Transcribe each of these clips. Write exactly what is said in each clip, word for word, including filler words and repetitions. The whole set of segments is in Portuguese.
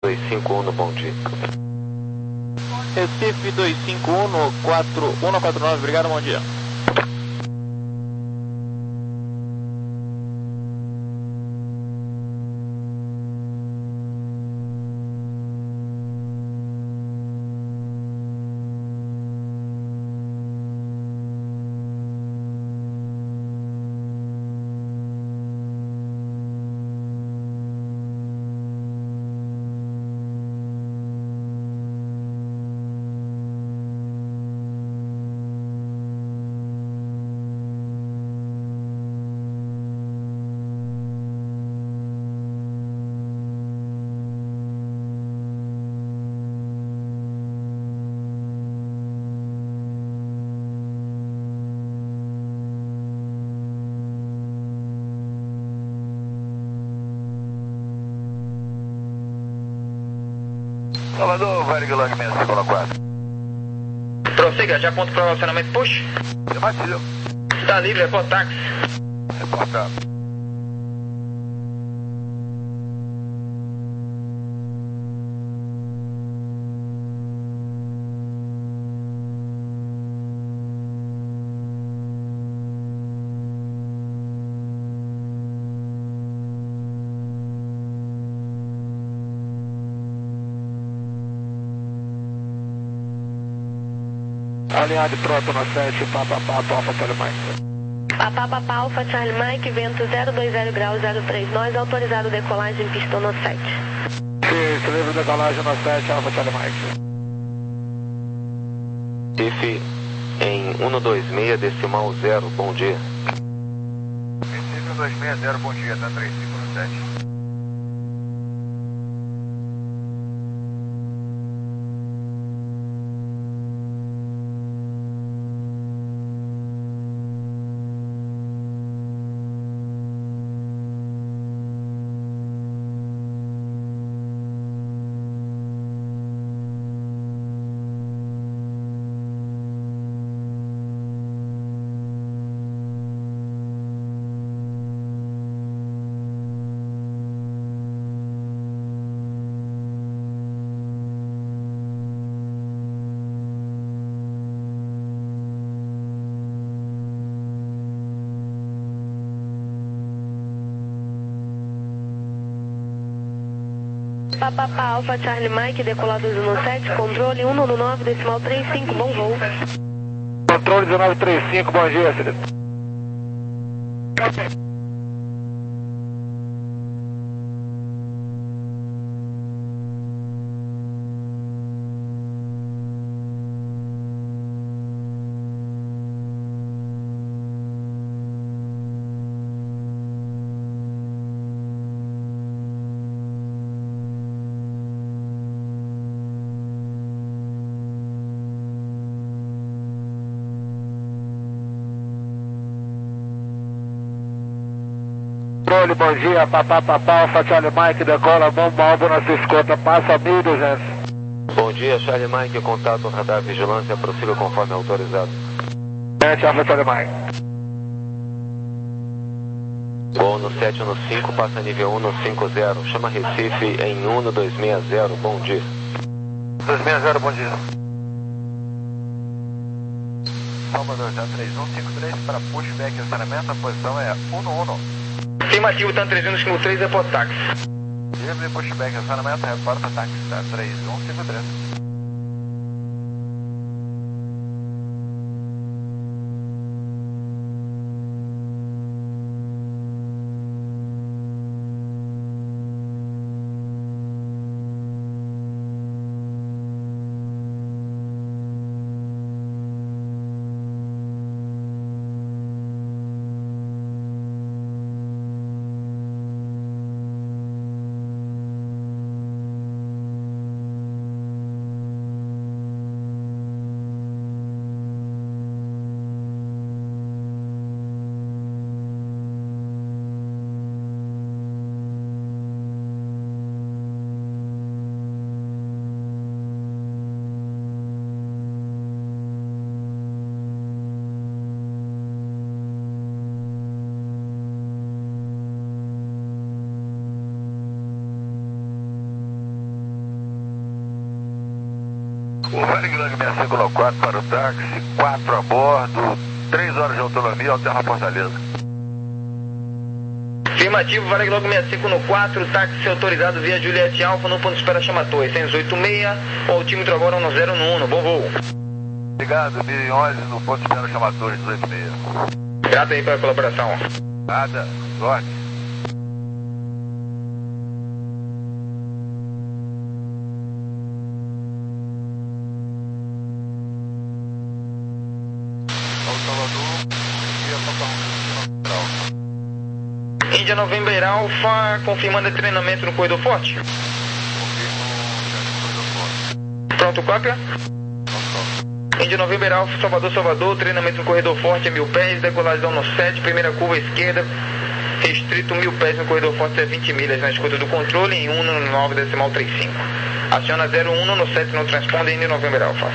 dois cinco um, bom dia. Recife dois cinco um, quatro um quatro nove, obrigado, bom dia. Salvador, Varig Log sessenta e quatro. Prossiga, já ponto para o relacionamento push. Afirmativo. Está livre, é por táxi. Reportado. Alinhado pronto no sete, Papa Papa Alfa Charlie Mike. Papa Papa Alfa Charlie Mike, vento zero dois zero grau zero três nós, autorizado decolagem pistão no sete. Sim, livre decolagem no sete, Alfa Charlie Mike. Recife em cento e vinte e seis, decimal zero, bom dia. Recife cento e vinte e seis, zero, bom dia, tá três cinco no sete. Papa Papa Alfa Charlie Mike, decolado no sete, controle cento e nove, decimal trinta e cinco, bom voo. Controle dezenove trinta e cinco, bom dia, Felipe. Controle, bom dia, Papa Papa Alfa Charlie Mike, decola, bomba alvo na sua escolta, passa mil e duzentos. Bom dia, Charlie Mike, contato radar vigilância, prossiga conforme autorizado. sete, Alfa Charlie Mike. Gol no sete no cinco, passa nível um no cinco zero, chama Recife em um no dois seis zero, bom dia. dois seis zero, bom dia. Salvador, já três um cinco três para pushback e estacionamento, a posição é um no um. Afirmativo, tá trezentos cinco três, é por táxi. Livre pushback e estacionamento, reporta táxi, tá três um cinco três. O Varig Long seis cinco quatro para o táxi, quatro a bordo, três horas de autonomia, Alterra Fortaleza. Afirmativo, Varig Long seis cinco quatro, táxi autorizado via Juliette Alfa no ponto de espera chama Torre, seiscentos e oitenta e seis, o altímetro agora um zero no um, bom voo. Obrigado, mil e onze no ponto de espera chama Torre, dezoito e seis. Grato aí pela colaboração. Nada, sorte. Índia November Alpha, confirmando treinamento no corredor forte. Pronto, cópia? Índia November Alpha, Salvador, Salvador, treinamento no corredor forte a mil pés, decolagem no sete, primeira curva esquerda, restrito mil pés no corredor forte a vinte milhas na escuta do controle em um no nove decimal trinta e cinco. Aciona zero um no sete no transponder Índia November Alpha.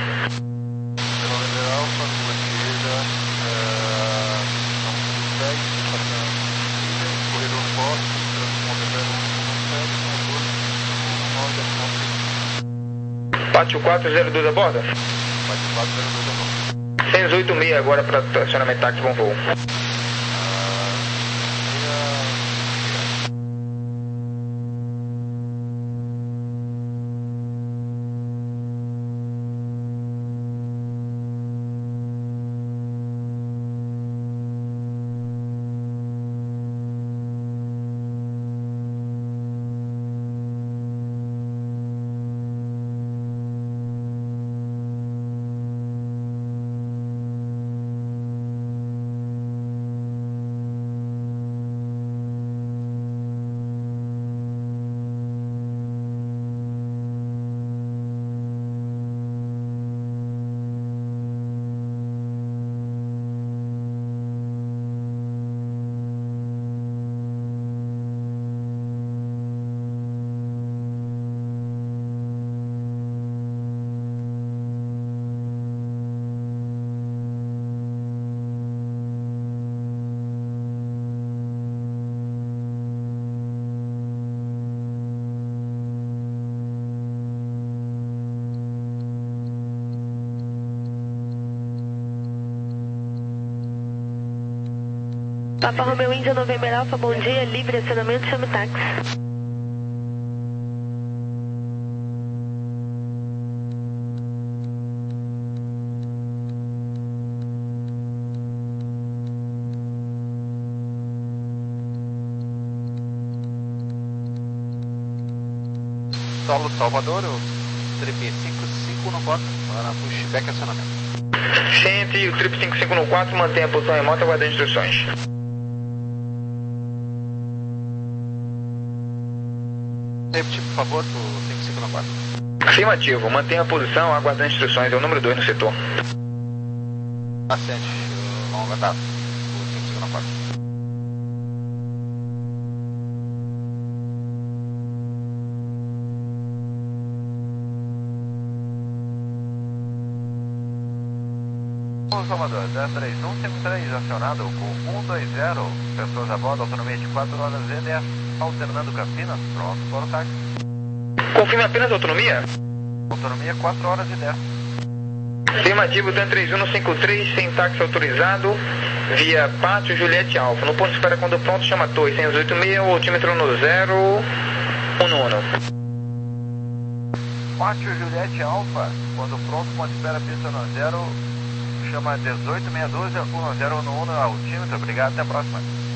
Pátio quatro zero dois a bordo? Pátio quatro zero dois a bordo. seiscentos e oitenta e seis agora para acionamento táxi, bom voo. Papa Romeo Índia November Alpha, bom dia, livre acionamento, chame táxi. Solo Salvador, o trip cinco cinco no quatro, para pushback acionamento. Sente o trip cinco cinco no quatro, mantenha a posição remota, aguardando instruções. Repete, por favor, o cinco cinco no quatro. Afirmativo, mantenha a posição, aguardando instruções, é o número dois no setor. Ascente, longa data, o cinco cinco no quatro. Salvador, dez três um cinco três, acionado com um dois zero, pessoas a bordo, autonomia de quatro horas e dez, alternando Campinas, pronto para o táxi. Confirme apenas a autonomia? Autonomia quatro horas e dez. Afirmativo, Dan três um no cinco três, sem táxi autorizado, via Pátio Juliette Alfa. No ponto de espera quando pronto, chama Torre, seiscentos e oitenta e seis, o altímetro no zero um no um. Pátio Juliette Alfa, quando pronto, ponto de espera pista no zero, chama dezoito seis um dois, um zero no um, altímetro, obrigado, até a próxima.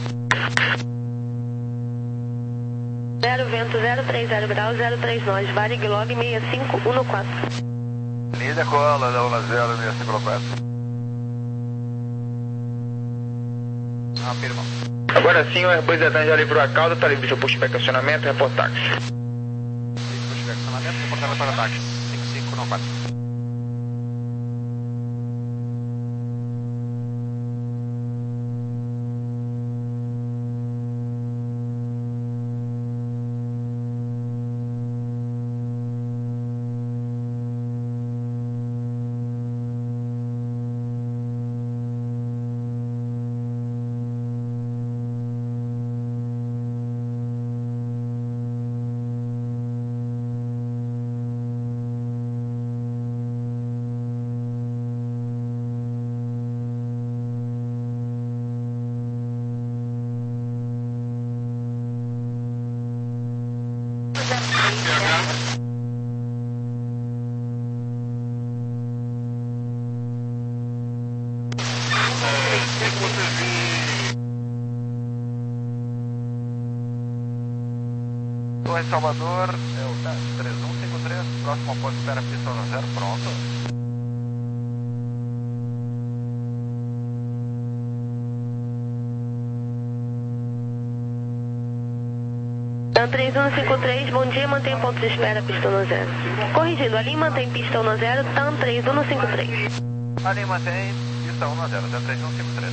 zero vento zero três zero grau zero três nós, Varig Log seis cinco um quatro. Linha cola, da um zero seis cinco quatro. Afirma. Agora sim, o Airbus Edan já livrou a cauda, está livre seu pushback acionamento, report táxi. Pushback acionamento, reportado para táxi, cinco cinco no quatro. Salvador, é o três um cinco três, próximo ao posto espera, pista zona zero, pronto. TAM três um cinco três, bom dia, mantém ponto de espera, pista zona zero. Corrigindo, ali mantém pista zona zero, TAM três um cinco três. Ali mantém pista um zero, TAM três um cinco três.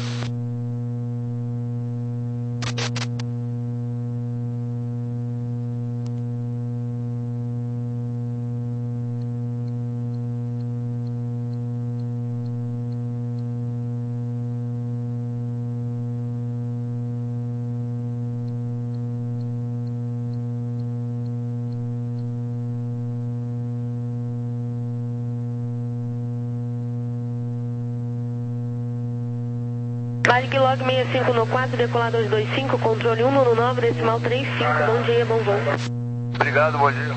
Varig log sessenta e cinco no quatro, decolado dois dois cinco, controle um um nove, decimal três cinco, bom dia, bom voo. Obrigado, bom dia.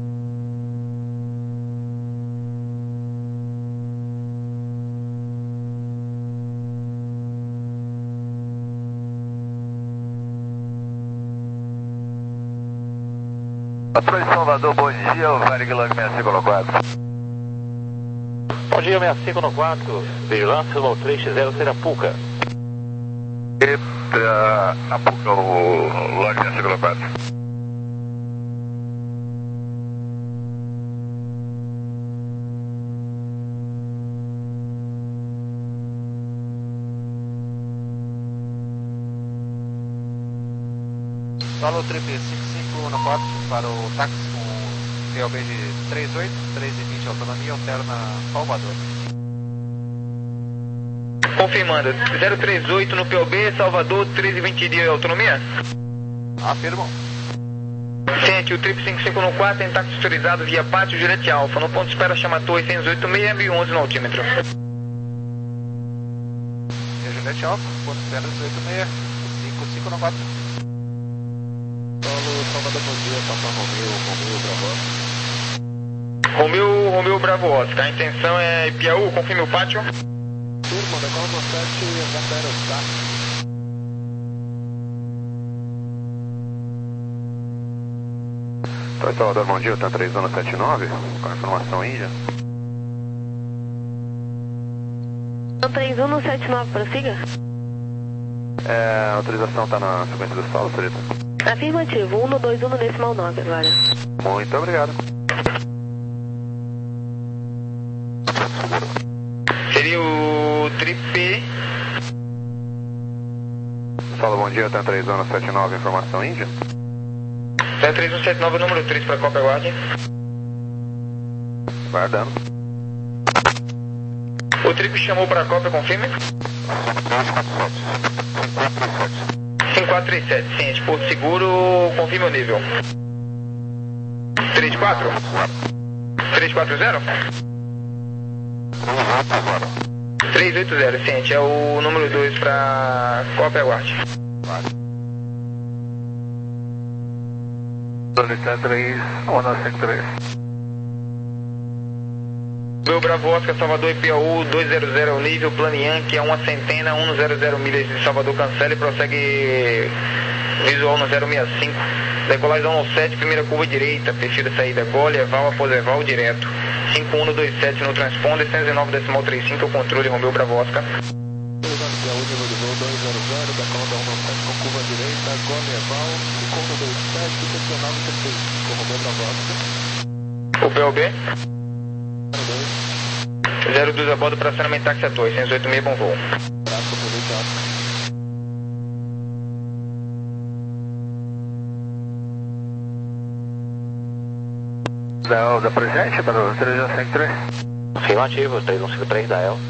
Patrulha de Salvador, bom dia, o Varig log sessenta e cinco no quatro. Bom dia, sessenta e cinco no quatro, vigilância no três x zero, Serapuca. Eita, a Puca, o log sessenta e cinco no quatro. Valor triple cinco cinco no quatro para o táxi com P O B de três oito, três e vinte autonomia, alterna Salvador. Confirmando, zero três oito no P O B, Salvador, três e vinte de autonomia? Afirmam. Sente, o triple cinco cinco no quatro tem táxi autorizado via Pátio Juliette Alfa, no ponto de espera chama Torre seiscentos e oitenta e seis, mil e onze no altímetro. E Juliette Alfa, ponto de espera seiscentos e oitenta e seis, cinco cinco no quatro. Paulo, Salvador, bom dia, Papa Romeu, Romeu, Bravo. Romeu, Romeu Bravo Oscar, a intenção é Ipiaú, confirme o pátio. Turma, decola no sete, H zero, tá? Torre Salvador, bom dia, TAM três um sete nove, com a informação Índia. TAM três um sete nove, prossiga. É, a autorização está na sequência do solo, Solito. Afirmativo, um dois um decimal nove agora. Muito obrigado. Seria o tripe. Fala, bom dia, TAM três um sete nove, informação Índia. zero três um sete nove, número três para cópia, aguarde. Guardando. O tripe chamou para cópia, confirme. cinco quatro três sete, ciente, Porto Seguro, confirme o nível. três quatro? três quatro zero? três oito zero, ciente, é o número dois para cópia, aguarde. três um cinco três. Meu Bravo Oscar, Salvador, Ipiaú, dois zero zero, o nível, plano Yankee, é uma centena, um zero zero milhas de Salvador, cancela e prossegue visual no zero seis cinco. Decolagem no sete, primeira curva direita, perfil de saída, gole, eval, após eval, direto. cinco um dois sete no transponder, cento e nove decimal trinta e cinco, o controle, Romeu Bravo Oscar. Ipiaú, nível de voo dois zero zero, decola no sete com curva direita, gole, eval, cinco um dois sete, cento e nove trinta e cinco, Romeu Bravo Oscar. O P O B? zero dois a bordo para acionamento táxi a Torre, seiscentos e oitenta e seis, bom voo. Da, da presente para o três um cinco três. Afirmativo, três um cinco três da E L.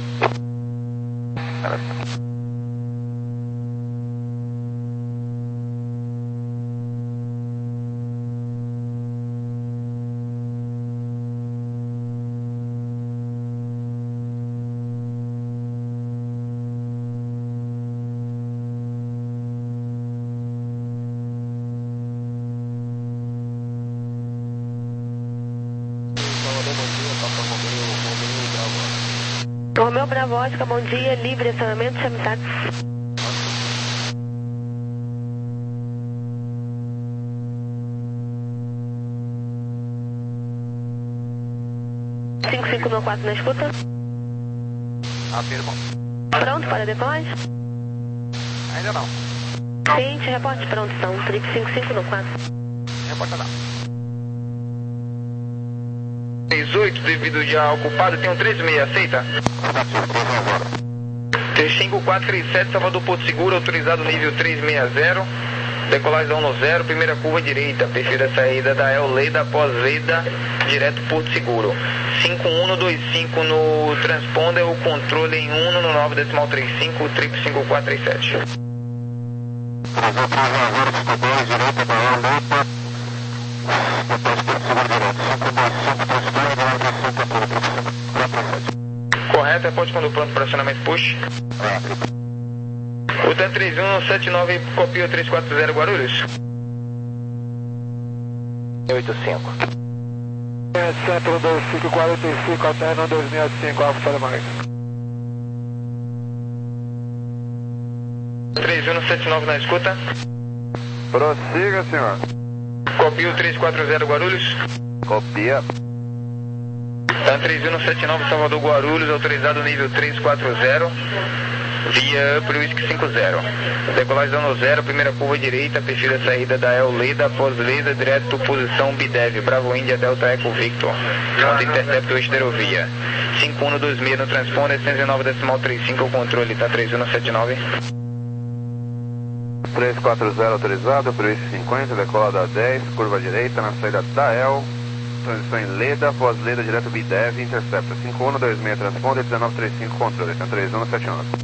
Romeu Bravo Oscar, bom dia, livre acionamento, chame táxi. cinco cinco no quatro na escuta. Afirmo. Pronto para decolagem? Ainda não. Ciente, reporte pronto então. Trip cinco cinco no quatro. Reporta não. três oito, devido já ao ocupado, tem um três seis, aceita? três cinco quatro três sete, Salvador Porto Seguro, autorizado nível três seis zero. Decolagem da um zero, primeira curva direita, perfil da saída da El Leida, após Leida, direto Porto Seguro. cinco um dois cinco no transponder, o controle em um no nove decimal trinta e cinco, trip cinco quatro três sete. Correto, reporte quando pronto para acionamento push. O T A três um sete nove, copia três quatro zero Guarulhos. oito cinco. Centro dois cinco quatro cinco, alterna dois seis cinco, Alfa Telemark. três um sete nove na escuta. Prossiga, senhor. Copia três quatro zero Guarulhos. Copia. T A três um sete nove, Salvador Guarulhos, autorizado nível três quatro zero. Via Upper Whisky cinco zero. Decolagem da um zero, primeira curva direita, perfil da saída da El Leida, após Leida, direto posição Bidev, Bravo India, Delta Eco Victor. Conta Interceptor Esterovia. cinco um dois seis no transponder, cento e nove decimal trinta e cinco, o controle, T A três um sete nove. três quatro zero autorizado, Upper Whisky cinquenta, decola da dez, curva direita, na saída da El. Transição em Leda, após Leda, direto Bidev, Interceptor. cinco um dois seis, transponder, dezenove trinta e cinco, controle, T A três um sete nove.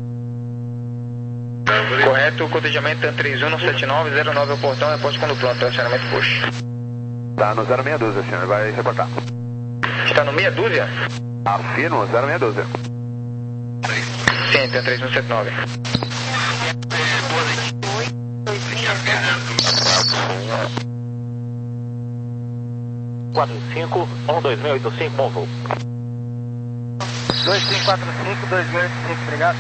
Correto, cotejamento T A três um sete nove zero nove ao portão, reporte quando pronto, acionamento push. Tá no zero seis dúzia, senhor, vai reportar. Está no meia dúzia? Afirmo, zero seis dúzia. Sim, T A três um sete nove. quatro cinco um dois seis oito cinco, bom voo. dois cinco quatro cinco, dois seis oito cinco, obrigado.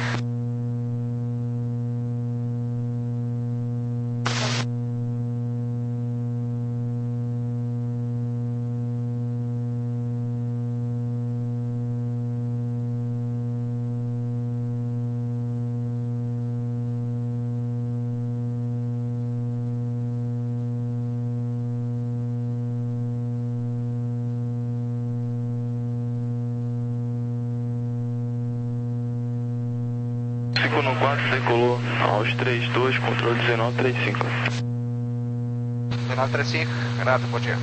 cinco no quatro, decolou aos trinta e dois, controle dezenove trinta e cinco. dezenove trinta e cinco, Renato, bom dia.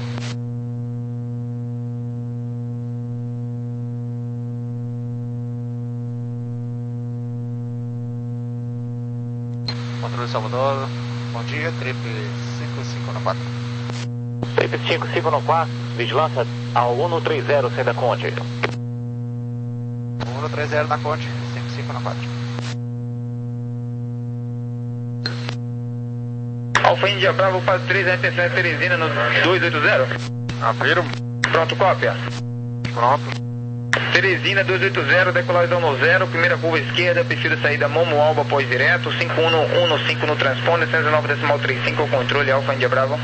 Controle Salvador, bom dia, trip cinco cinco no quatro. Trip cinco cinco no quatro, vigilância ao um três zero, sem da Conte. um três zero na Conte, cinco cinco no quatro. Alfa Índia Bravo para três, a atenção é Teresina no dois oito zero. Afirmo. Pronto, cópia. Pronto. Teresina dois oito zero, decolagem da um zero, primeira curva esquerda, perfil da saída Momo Alba, após direto, cinco um cinco no transponder, cento e nove decimal trinta e cinco, o controle, Alfa Índia Bravo.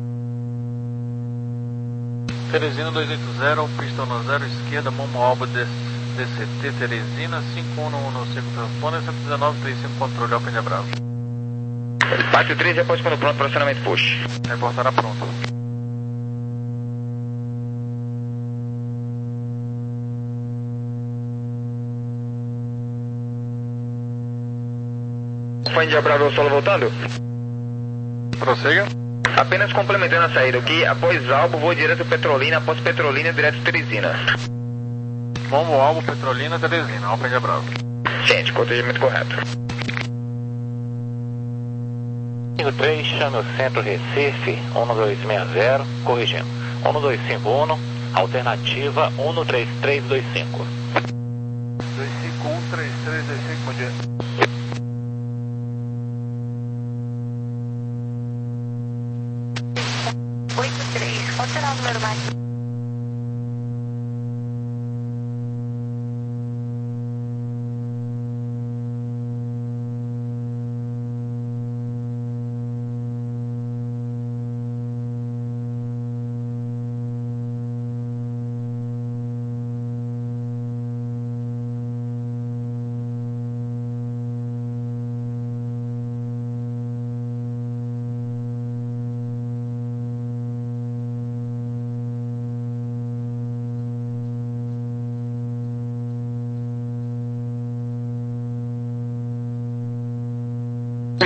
Teresina dois oito zero, pista no zero, esquerda, Momo Alba, D C T, Teresina, cinco um cinco transponder, cento e dezenove trinta e cinco, controle, Alfa Índia Bravo. Pátio três, após quando pronto para acionamento push. Reportará pronto. Alfa Índia Bravo, solo voltando? Prossiga. Apenas complementando a saída, que após Albo, vou direto Petrolina, após Petrolina, direto Teresina. Momo Alba, Petrolina, Teresina, Alfa Índia Bravo. Ciente, cotejamento correto. cinco três, chame o centro Recife, um dois seis zero, corrigindo. um dois cinco um, alternativa um três três dois cinco. dois cinco um três três dois cinco, bom dia. oito três, qual será o número mais?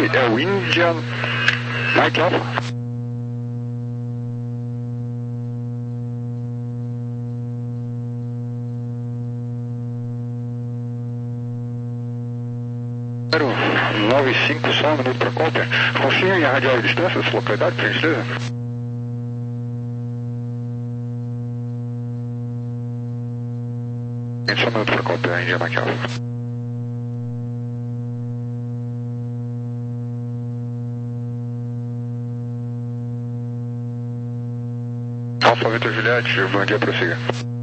é o India Mike Alpha. nove cinco, só um minuto para Cooper. Confirme a radial de distância dessa localidade, por gentileza. Só um minuto para Cooper, India Mike Alpha. Alfa Vitor Juliette, bom dia, prossiga.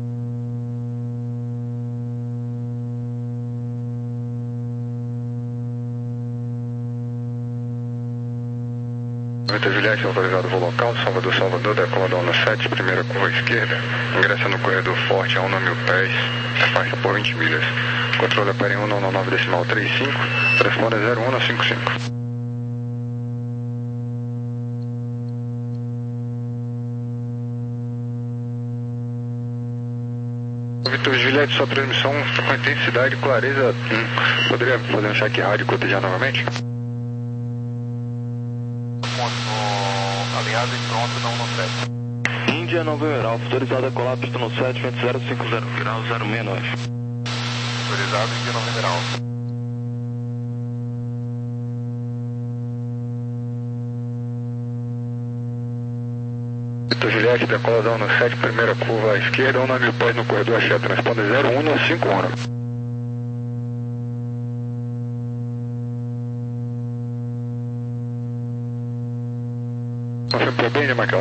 Vitor Juliette, autorizado voo local, Salvador, Salvador, decola da onda sete, primeira curva à esquerda, ingressa no corredor forte a um mil pés, faixa por vinte milhas. Controle Apere um nove nove decimal trinta e cinco, transponder zero um cinco cinco. Vitor Juliette, sua transmissão com intensidade e clareza um. Poderia fazer um check rádio e cotejar novamente? Alinhado e pronto, não no sete. Índia November Alpha, autorizado a colar pista no sete, vento zero cinco zero, grau zero seis nove. Autorizado Índia November Alpha. Vitor Juliette, decola da onda sete, primeira curva à esquerda, um mil pés no corredor Axé, transponder zero um cinco um. Confirma bem, né, Michael?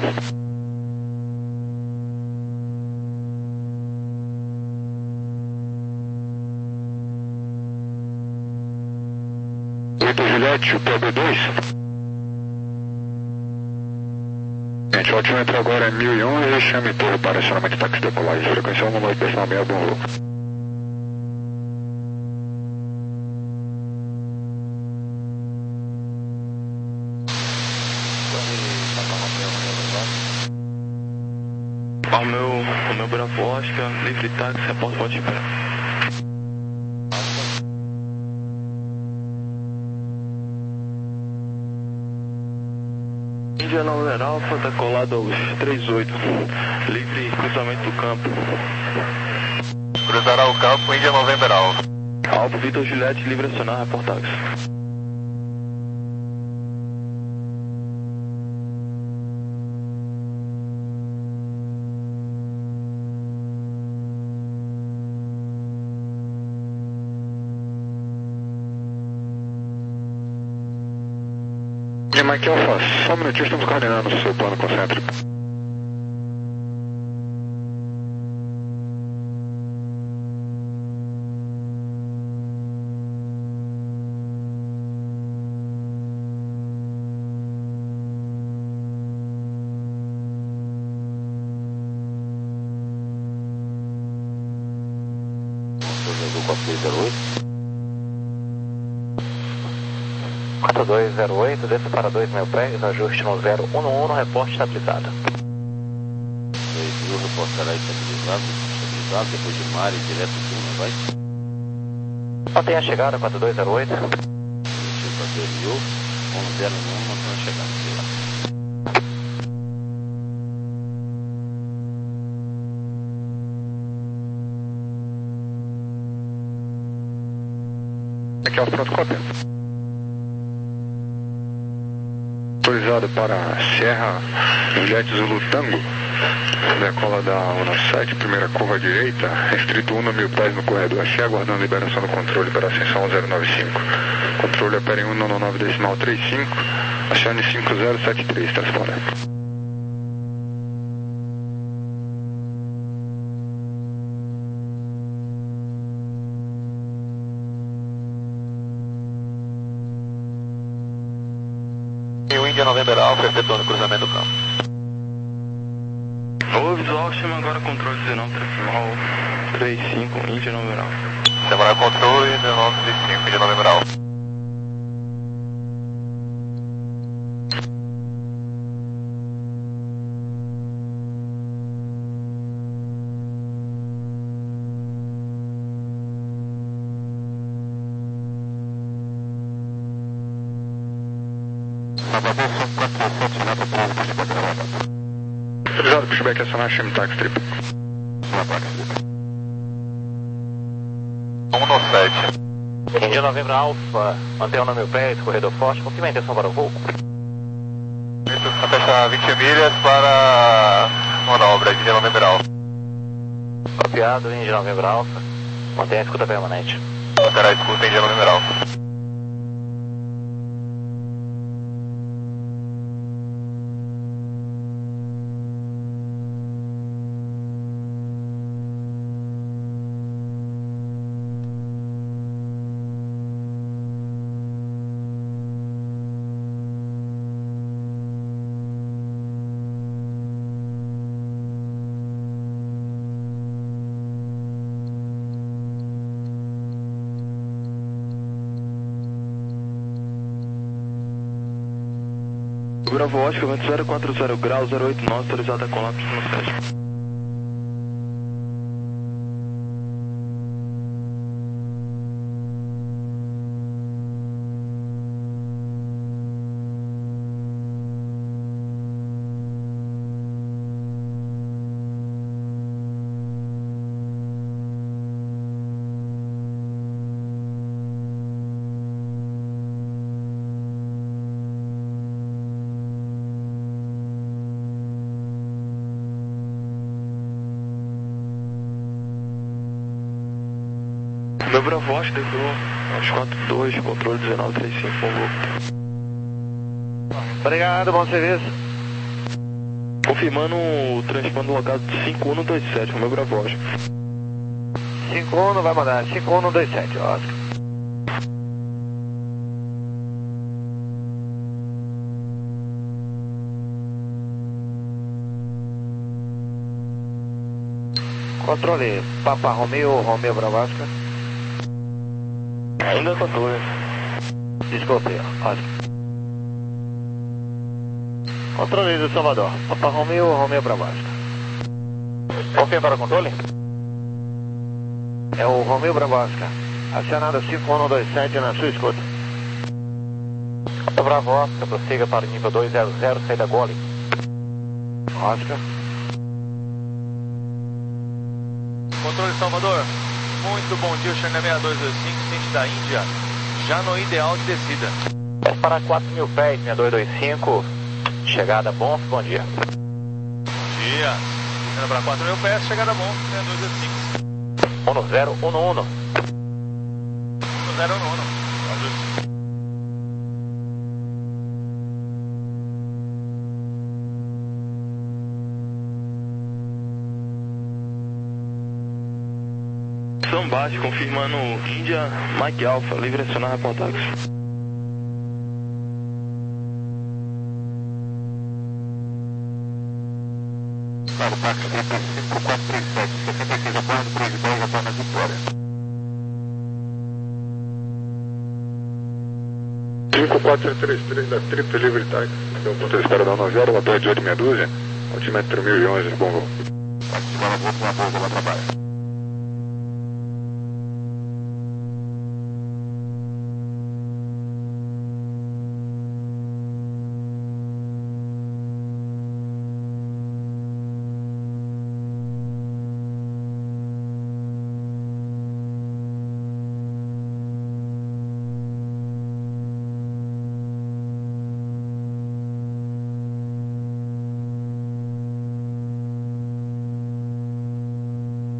Vitor Juliette, o P B dois. Gente, o altímetro agora é mil e um e chame torre para acionamento de táxi de decolagem. Frequência um nove decimal seis, bom voo. O meu, o meu Bravo Oscar, livre táxi, reporte pode esperar. Índia November Alpha, decolado aos trinta e oito, livre cruzamento do campo. Cruzará o campo, Índia November Alpha. Alfa Vitor Juliette, livre acionar, reporte táxi. Mike Alpha, só um minutinho, estamos coordenando o seu plano concêntrico. quatro dois zero oito, desça para dois mil pés, ajuste no zero um um, reporte estabilizado. dois mil, reportará estabilizado, estabilizado, depois de mar e direto sul, não vai? Mantenha a chegada, quatro dois zero oito. dois mil, um zero um, mantenha a chegada. Aqui é o pronto, cópia. Autorizado para Serra Juliette Zulu Tango, decola da onda sete, primeira curva à direita, restrito um mil pés no corredor Axé, aguardando liberação do controle para ascensão zero nove cinco. Controle Apere um nove nove decimal trinta e cinco, acione cinco zero sete três, transponder. Índia November Alpha, efetuando cruzamento do campo. O visual chama agora controle dezenove, decimal trinta e cinco, Índia November Alpha. Demorar controle, dezenove trinta e cinco, Índia November Alpha. Autorizado, pushback, acionar Shim Taxi Trip. um no sete. Índia Novembro Alfa, mantenha no mil pés, corredor forte, confirma a intenção para o voo. A fechar vinte milhas para manobra, Índia Novembro Alfa. Copiado, Índia Novembro Alfa, mantenha a escuta permanente. Manterá a escuta, Índia Novembro Alfa. Bravo Oscar, vento zero quatro zero graus, zero oito nove, autorizado a colapso no sete. Meu Bravo Oscar decolou aos quatro dois, controle dezenove trinta e cinco, bom voo. Obrigado, bom serviço. Confirmando o transponder locado cinco um dois sete, meu Bravo Oscar. cinco um vai mandar, cinco um dois sete, Oscar. Controle, Papa Romeo, Romeo Bravo Oscar. Ainda controle. Desculpe, Oscar. Controle do Salvador, Papa Romeo, Romeo Bravo Oscar. Confirma para o controle? É o Romeo Bravo Oscar. Acionado cinco um dois sete na sua escuta. Bravo Oscar, prossiga para o nível dois zero zero, saída Gole. Oscar. Controle Salvador, muito bom dia, o Xangai seis dois dois cinco, ciente da Índia, já no ideal de descida. É para quatro mil pés, seis dois dois cinco, chegada bom, bom dia. Bom dia, descendo para quatro mil pés, chegada bom, seis dois dois cinco. um no zero, um no um. um no zero, um no um. São baixo, confirmando Índia, Mike Alpha, livre acionar reportagens. Claro, táxi cinco quatro três sete, sessenta e seis apoio, três dez, retorna de Vitória. cinco quatro três três da Trip Livre Taxi. Então, ponto de espera da nove horas, até de oito meia dúzia, altímetro mil e onze, bom voo. Táxi, agora vou para a bolsa, vai trabalhar.